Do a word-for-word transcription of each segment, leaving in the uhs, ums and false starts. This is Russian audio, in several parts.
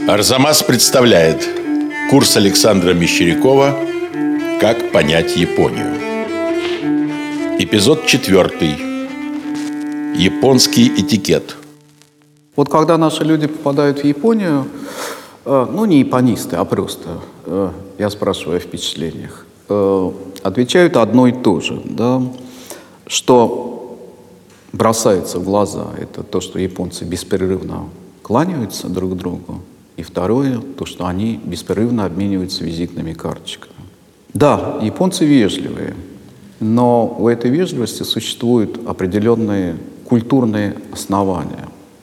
Арзамас представляет курс Александра Мещерякова «Как понять Японию». Эпизод четвертый. Японский этикет. Вот когда наши люди попадают в Японию, ну не японисты, а просто, я спрашиваю о впечатлениях, отвечают одно и то же, да, что бросается в глаза, это то, что японцы беспрерывно кланяются друг другу, и второе, то, что они беспрерывно обмениваются визитными карточками. Да, японцы вежливые, но у этой вежливости существуют определенные культурные основания.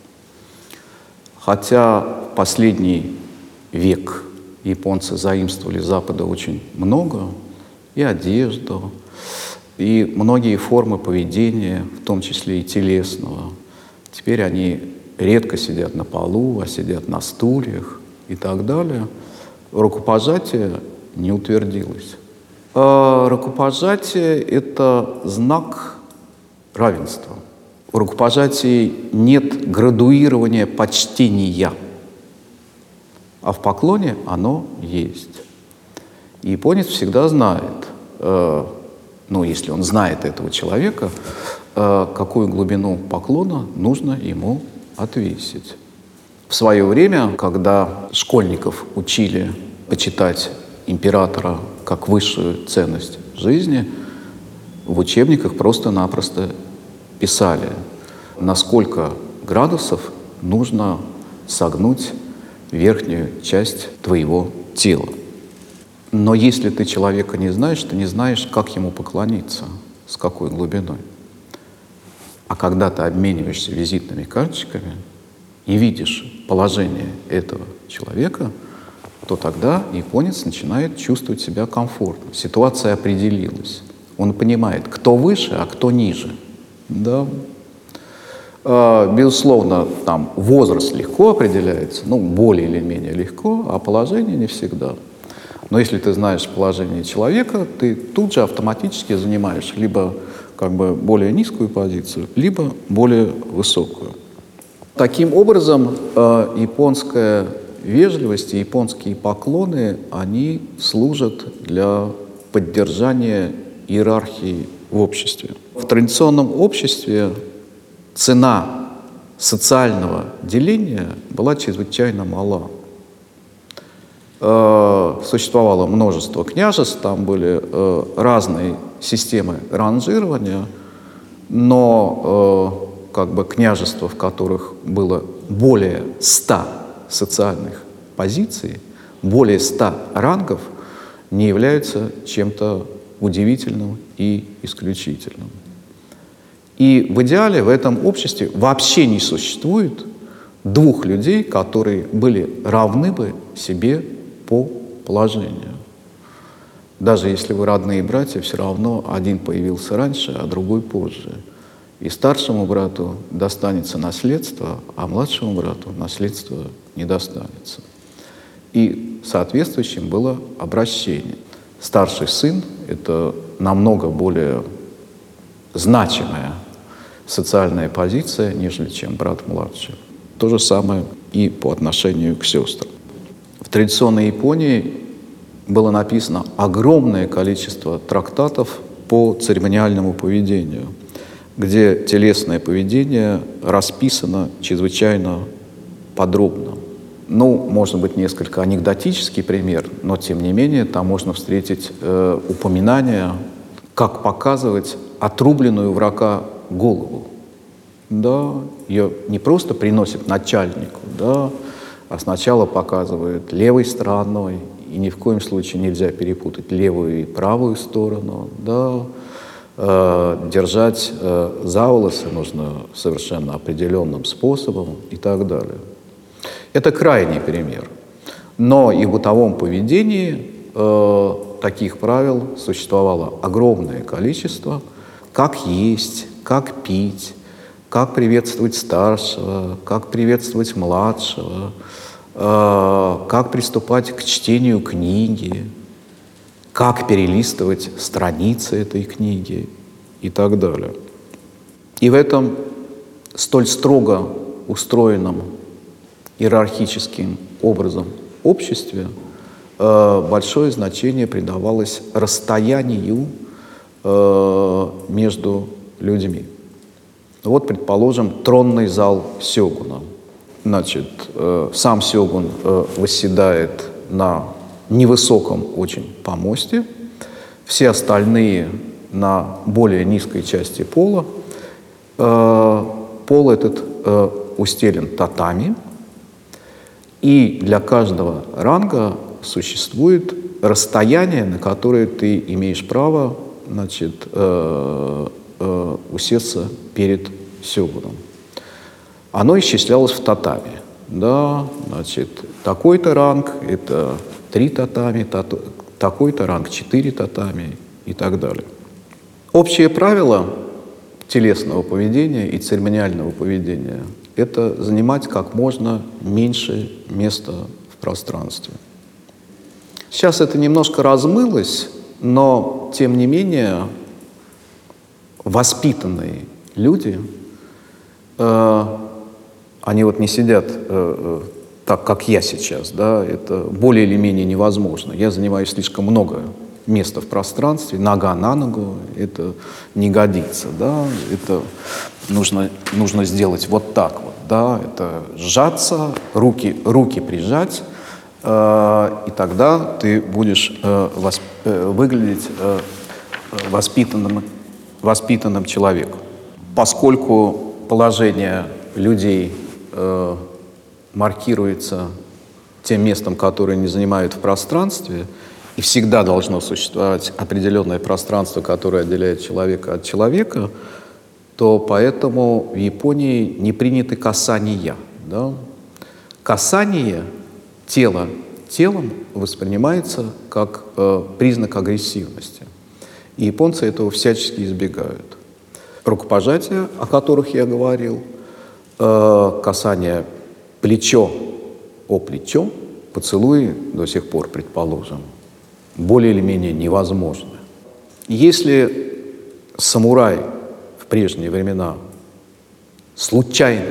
Хотя в последний век японцы заимствовали с Запада очень много, и одежду, и многие формы поведения, в том числе и телесного. Теперь они редко сидят на полу, а сидят на стульях и так далее. Рукопожатие не утвердилось. А рукопожатие — это знак равенства. В рукопожатии нет градуирования почтения, а в поклоне оно есть. И японец всегда знает, э, ну, если он знает этого человека, э, какую глубину поклона нужно ему отвесить. В свое время, когда школьников учили почитать императора как высшую ценность жизни, в учебниках просто-напросто писали, на сколько градусов нужно согнуть верхнюю часть твоего тела. Но если ты человека не знаешь, ты не знаешь, как ему поклониться, с какой глубиной. А когда ты обмениваешься визитными карточками и видишь положение этого человека, то тогда японец начинает чувствовать себя комфортно. Ситуация определилась. Он понимает, кто выше, а кто ниже. Да. Безусловно, там возраст легко определяется, ну, более или менее легко, а положение не всегда. Но если ты знаешь положение человека, ты тут же автоматически занимаешь либо как бы более низкую позицию, либо более высокую. Таким образом, японская вежливость и японские поклоны, они служат для поддержания иерархии в обществе. В традиционном обществе цена социального деления была чрезвычайно мала. Существовало множество княжеств, там были разные системы ранжирования, но как бы княжества, в которых было более ста социальных позиций, более ста рангов, не являются чем-то удивительным и исключительным. И в идеале в этом обществе вообще не существует двух людей, которые были равны бы себе по положению. Даже если вы родные братья, все равно один появился раньше, а другой позже. И старшему брату достанется наследство, а младшему брату наследство не достанется. И соответствующим было обращение. Старший сын — это намного более значимая социальная позиция, нежели чем брат младший. То же самое и по отношению к сестрам. В традиционной Японии было написано огромное количество трактатов по церемониальному поведению, где телесное поведение расписано чрезвычайно подробно. Ну, может быть, несколько анекдотический пример, но, тем не менее, там можно встретить э, упоминание, как показывать отрубленную у врага голову. Да, ее не просто приносят начальнику, да, а сначала показывают левой стороной, и ни в коем случае нельзя перепутать левую и правую сторону, да. Э, держать э, за волосы нужно совершенно определенным способом и так далее. Это крайний пример. Но и в бытовом поведении э, таких правил существовало огромное количество. Как есть, как пить, как приветствовать старшего, как приветствовать младшего, э, как приступать к чтению книги, как перелистывать страницы этой книги и так далее. И в этом столь строго устроенном иерархическим образом обществе э, большое значение придавалось расстоянию э, между людьми. Вот, предположим, тронный зал сёгуна. Значит, э, сам сёгун э, восседает на невысоком очень помосте, все остальные на более низкой части пола. Э, пол этот э, устелен татами, и для каждого ранга существует расстояние, на которое ты имеешь право, значит, э, э, усесться перед сёгуном. Оно исчислялось в татами. Да, значит, такой-то ранг — это три татами, тато, такой-то ранг — четыре татами и так далее. Общее правило телесного поведения и церемониального поведения — это занимать как можно меньше места в пространстве. Сейчас это немножко размылось, но, тем не менее, воспитанные люди, э, они вот не сидят э, так, как я сейчас, да, это более или менее невозможно. Я занимаю слишком много места в пространстве, нога на ногу, это не годится, да, это нужно, нужно сделать вот так вот, да, это сжаться, руки, руки прижать, э, и тогда ты будешь э, восп, э, выглядеть э, воспитанным, воспитанным человеком. Поскольку положение людей э, маркируется тем местом, которое они занимают в пространстве, и всегда должно существовать определенное пространство, которое отделяет человека от человека, то поэтому в Японии не приняты касания. Да? Касание тела телом воспринимается как э, признак агрессивности. И японцы этого всячески избегают. Рукопожатия, о которых я говорил, э, касание плечо о плечо, поцелуи до сих пор, предположим, более или менее невозможны. Если самурай в прежние времена случайно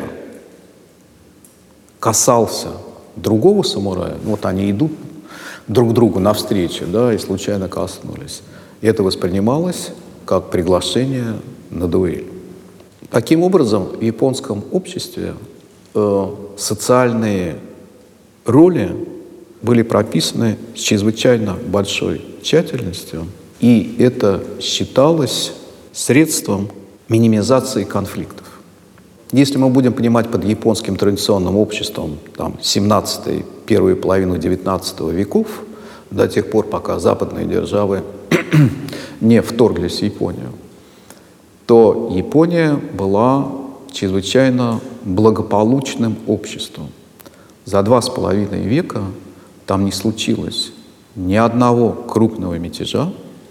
касался другого самурая, вот они идут друг другу навстречу, да, и случайно коснулись, это воспринималось как приглашение на дуэль. Таким образом, в японском обществе э, социальные роли были прописаны с чрезвычайно большой тщательностью, и это считалось средством минимизации конфликтов. Если мы будем понимать под японским традиционным обществом там, семнадцатый, первую половину девятнадцатого веков, до тех пор, пока западные державы не вторглись в Японию, то Япония была чрезвычайно благополучным обществом. За два с половиной века там не случилось ни одного крупного мятежа,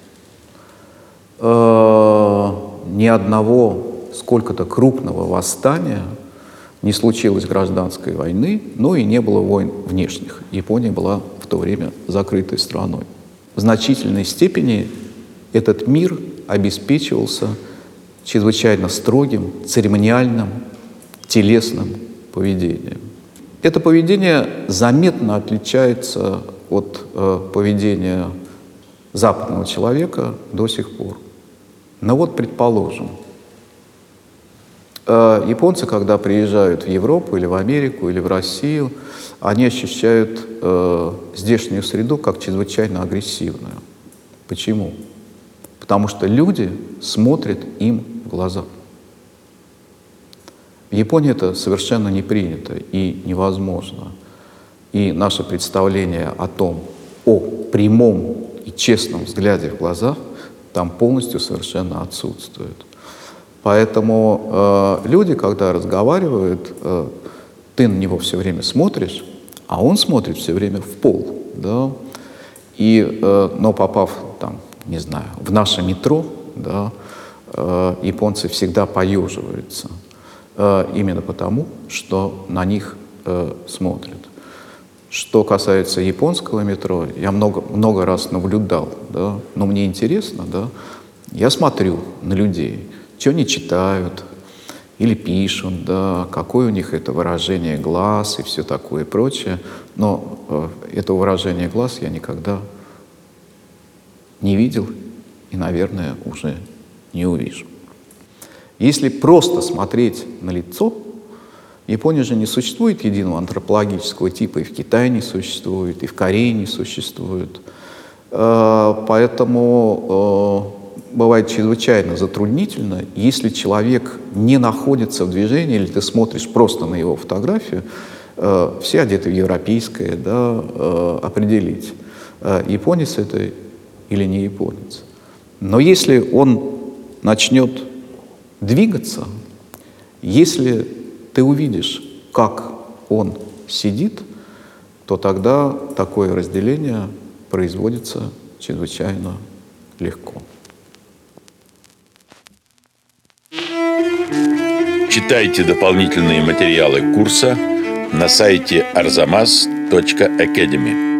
э, ни одного сколько-то крупного восстания, не случилось гражданской войны, но и не было войн внешних. Япония была в то время закрытой страной. В значительной степени этот мир обеспечивался чрезвычайно строгим, церемониальным, телесным поведением. Это поведение заметно отличается от э, поведения западного человека до сих пор. Но вот, предположим, э, японцы, когда приезжают в Европу или в Америку или в Россию, они ощущают э, здешнюю среду как чрезвычайно агрессивную. Почему? Потому что люди смотрят им в глаза. В Японии это совершенно не принято и невозможно. И наше представление о том, о прямом и честном взгляде в глаза там полностью совершенно отсутствует. Поэтому э, люди, когда разговаривают, э, ты на него все время смотришь, а он смотрит все время в пол. Да? И, э, но попав там, не знаю, в наше метро, да, э, японцы всегда поеживаются. Именно потому, что на них э, смотрят. Что касается японского метро, я много, много раз наблюдал, да, но мне интересно, да, я смотрю на людей, что они читают, или пишут, да, какое у них это выражение глаз и все такое и прочее. Но э, это выражение глаз я никогда не видел и, наверное, уже не увижу. Если просто смотреть на лицо, в Японии же не существует единого антропологического типа, и в Китае не существует, и в Корее не существует. Поэтому бывает чрезвычайно затруднительно, если человек не находится в движении, или ты смотришь просто на его фотографию, все одеты в европейское, да, определить, японец это или не японец. Но если он начнет двигаться, если ты увидишь, как он сидит, то тогда такое разделение производится чрезвычайно легко. Читайте дополнительные материалы курса на сайте арзамас точка академи.